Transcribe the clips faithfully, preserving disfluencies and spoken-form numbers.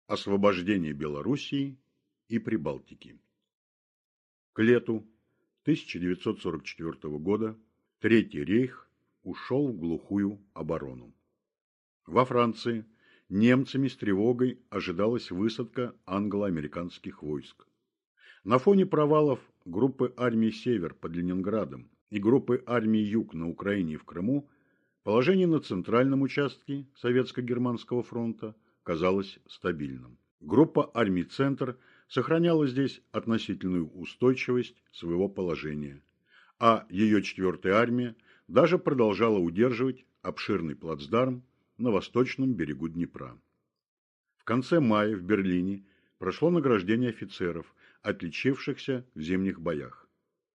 Освобождение Белоруссии и Прибалтики. К лету тысяча девятьсот сорок четвёртого года Третий рейх ушел в глухую оборону. Во Франции немцами с тревогой ожидалась высадка англо-американских войск. На фоне провалов группы армий «Север» под Ленинградом и группы армий «Юг» на Украине и в Крыму положение на центральном участке Советско-Германского фронта казалось стабильным. Группа армий «Центр» сохраняла здесь относительную устойчивость своего положения, а ее четвёртая армия даже продолжала удерживать обширный плацдарм на восточном берегу Днепра. В конце мая в Берлине прошло награждение офицеров, отличившихся в зимних боях.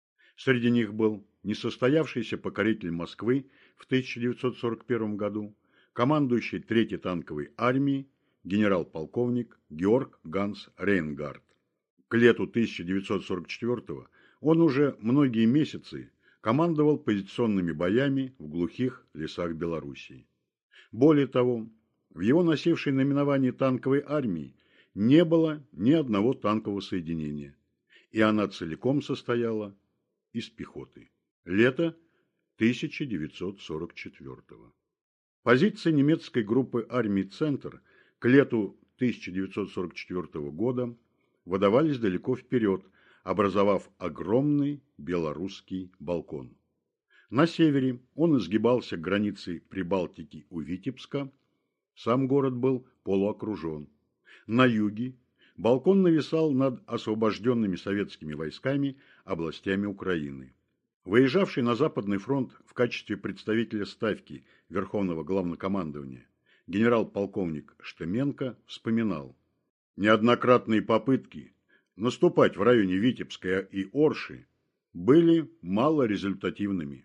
Среди них был несостоявшийся покоритель Москвы в тысяча девятьсот сорок первом году, командующий Третьей танковой армией генерал-полковник Георг Ганс Рейнгард. К лету тысяча девятьсот сорок четвёртого он уже многие месяцы командовал позиционными боями в глухих лесах Белоруссии. Более того, в его носившей наименование танковой армии не было ни одного танкового соединения, и она целиком состояла из пехоты. Лето тысяча девятьсот сорок четвёртого. Позиции немецкой группы армий «Центр» к лету тысяча девятьсот сорок четвёртого года выдавались далеко вперед, образовав огромный белорусский балкон. На севере он изгибался к границе Прибалтики у Витебска, сам город был полуокружен. На юге балкон нависал над освобожденными советскими войсками областями Украины. Выезжавший на Западный фронт в качестве представителя ставки Верховного Главнокомандования генерал-полковник Штеменко вспоминал: неоднократные попытки наступать в районе Витебска и Орши были малорезультативными,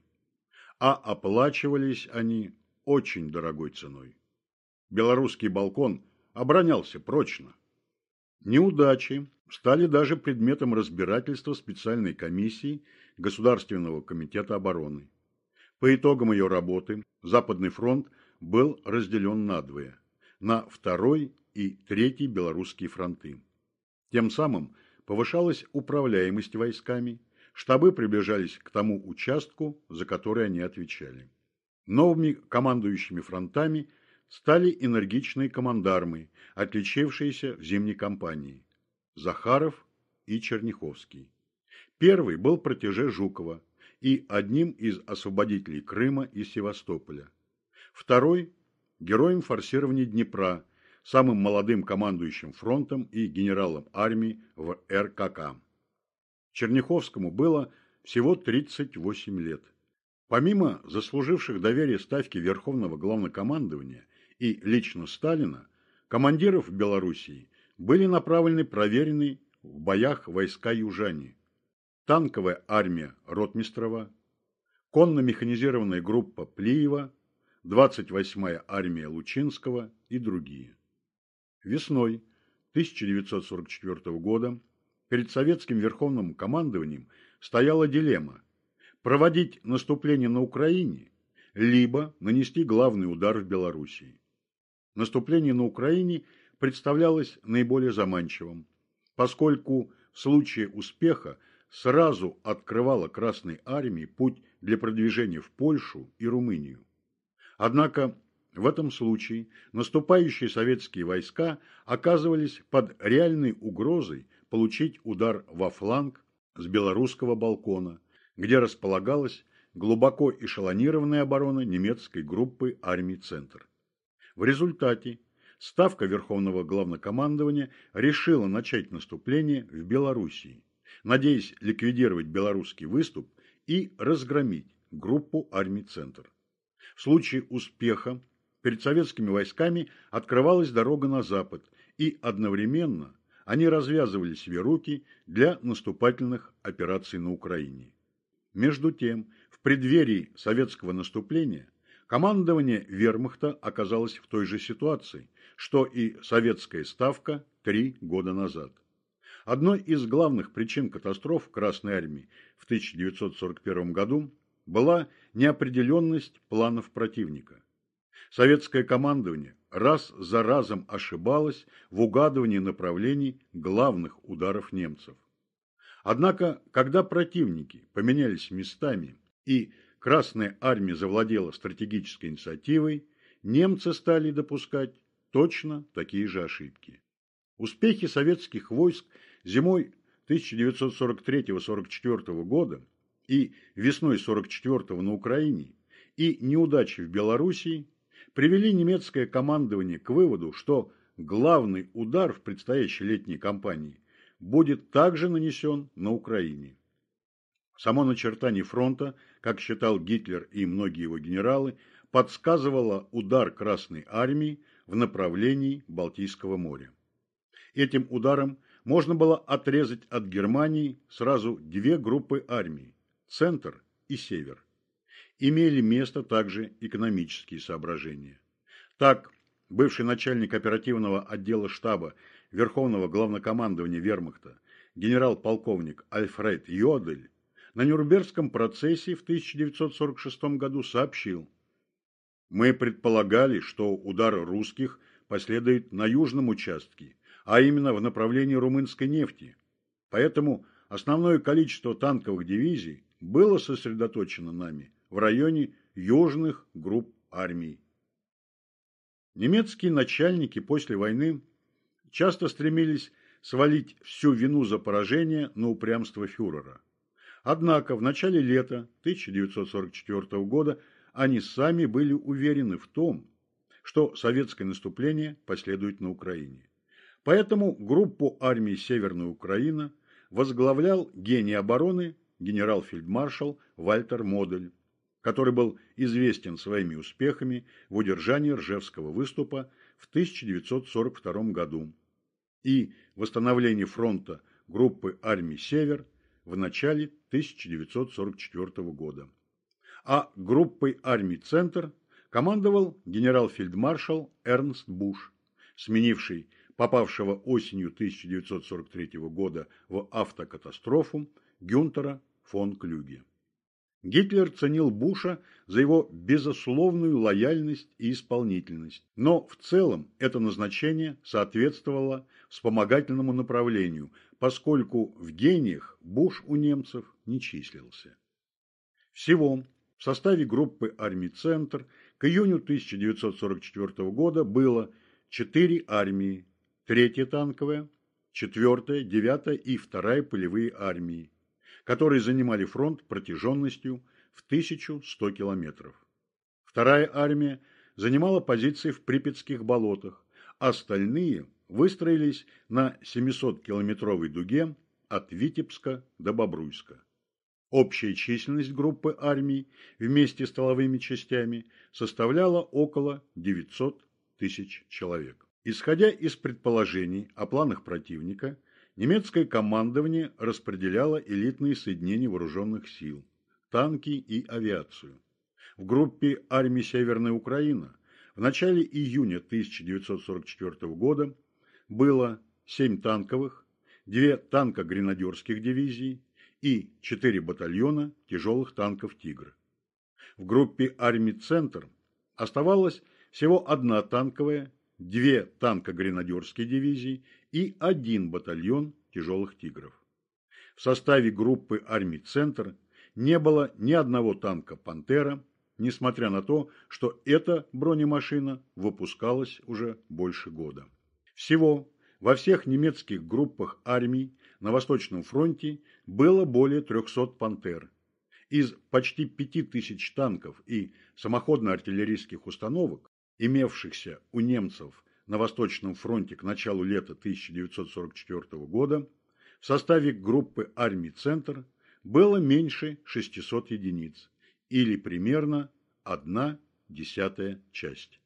а оплачивались они очень дорогой ценой. Белорусский балкон оборонялся прочно. Неудачи стали даже предметом разбирательства специальной комиссии Государственного комитета обороны. По итогам ее работы Западный фронт был разделен надвое – на второй и третий белорусские фронты. Тем самым повышалась управляемость войсками, штабы приближались к тому участку, за который они отвечали. Новыми командующими фронтами стали энергичные командармы, отличившиеся в зимней кампании – Захаров и Черняховский. Первый был протеже Жукова и одним из освободителей Крыма и Севастополя. Второй – героем форсирования Днепра, самым молодым командующим фронтом и генералом армии в эр ка ка. Черняховскому было всего тридцать восемь лет. Помимо заслуживших доверие ставки Верховного Главнокомандования и лично Сталина, командиров в Белоруссии были направлены проверенные в боях войска южане, танковая армия Ротмистрова, конно-механизированная группа Плиева, двадцать восьмая армия Лучинского и другие. Весной тысяча девятьсот сорок четвёртого года перед советским Верховным командованием стояла дилемма – проводить наступление на Украине, либо нанести главный удар в Белоруссии. Наступление на Украине представлялось наиболее заманчивым, поскольку в случае успеха сразу открывало Красной армии путь для продвижения в Польшу и Румынию. Однако в этом случае наступающие советские войска оказывались под реальной угрозой получить удар во фланг с белорусского балкона, где располагалась глубоко эшелонированная оборона немецкой группы армий «Центр». В результате Ставка Верховного Главнокомандования решила начать наступление в Белоруссии, надеясь ликвидировать белорусский выступ и разгромить группу армий «Центр». В случае успеха перед советскими войсками открывалась дорога на запад, и одновременно они развязывали себе руки для наступательных операций на Украине. Между тем, в преддверии советского наступления командование вермахта оказалось в той же ситуации, что и советская ставка три года назад. Одной из главных причин катастроф Красной армии в тысяча девятьсот сорок первом году была неопределенность планов противника. Советское командование раз за разом ошибалось в угадывании направлений главных ударов немцев. Однако, когда противники поменялись местами и Красная армия завладела стратегической инициативой, немцы стали допускать точно такие же ошибки. Успехи советских войск зимой тысяча девятьсот сорок третьего — сорок четвёртого года и весной сорок четвёртого на Украине и неудачи в Белоруссии привели немецкое командование к выводу, что главный удар в предстоящей летней кампании будет также нанесен на Украине. Само начертание фронта, как считал Гитлер и многие его генералы, подсказывало удар Красной армии в направлении Балтийского моря. Этим ударом можно было отрезать от Германии сразу две группы армий – центр и север. Имели место также экономические соображения. Так, бывший начальник оперативного отдела штаба Верховного главнокомандования Вермахта генерал-полковник Альфред Йодель на Нюрнбергском процессе в тысяча девятьсот сорок шестом году сообщил: «Мы предполагали, что удар русских последует на южном участке, а именно в направлении румынской нефти. Поэтому основное количество танковых дивизий было сосредоточено нами в районе южных групп армий». Немецкие начальники после войны часто стремились свалить всю вину за поражение на упрямство фюрера. Однако в начале лета тысяча девятьсот сорок четвёртого года они сами были уверены в том, что советское наступление последует на Украине. Поэтому группу армии Северная Украина возглавлял гений обороны генерал-фельдмаршал Вальтер Модель, который был известен своими успехами в удержании Ржевского выступа в тысяча девятьсот сорок втором году и восстановлении фронта группы армий «Север» в начале тысяча девятьсот сорок четвёртого года. А группой армий «Центр» командовал генерал-фельдмаршал Эрнст Буш, сменивший попавшего осенью тысяча девятьсот сорок третьего года в автокатастрофу Гюнтера фон Клюге. Гитлер ценил Буша за его безусловную лояльность и исполнительность, но в целом это назначение соответствовало вспомогательному направлению, поскольку в гениях Буш у немцев не числился. Всего в составе группы армий «Центр» к июню тысяча девятьсот сорок четвёртого года было четыре армии, третья танковая, четвёртая, девятая и вторая полевые армии, которые занимали фронт протяженностью в тысячу сто километров. Вторая армия занимала позиции в Припятских болотах, остальные выстроились на семисоткилометровой дуге от Витебска до Бобруйска. Общая численность группы армий вместе с тыловыми частями составляла около девятисот тысяч человек. Исходя из предположений о планах противника, немецкое командование распределяло элитные соединения вооруженных сил, танки и авиацию. В группе армии Северная Украина в начале июня тысяча девятьсот сорок четвёртого года было семь танковых, две танко-гренадерских дивизии и четыре батальона тяжелых танков «Тигр». В группе армий «Центр» оставалась всего одна танковая, две танко-гренадерские дивизии и один батальон тяжелых «Тигров». В составе группы армий «Центр» не было ни одного танка «Пантера», несмотря на то, что эта бронемашина выпускалась уже больше года. Всего во всех немецких группах армий на Восточном фронте было более трехсот «Пантер». Из почти пяти тысяч танков и самоходно-артиллерийских установок, имевшихся у немцев на Восточном фронте к началу лета тысяча девятьсот сорок четвёртого года, в составе группы армий «Центр» было меньше шестисот единиц, или примерно одна десятая часть.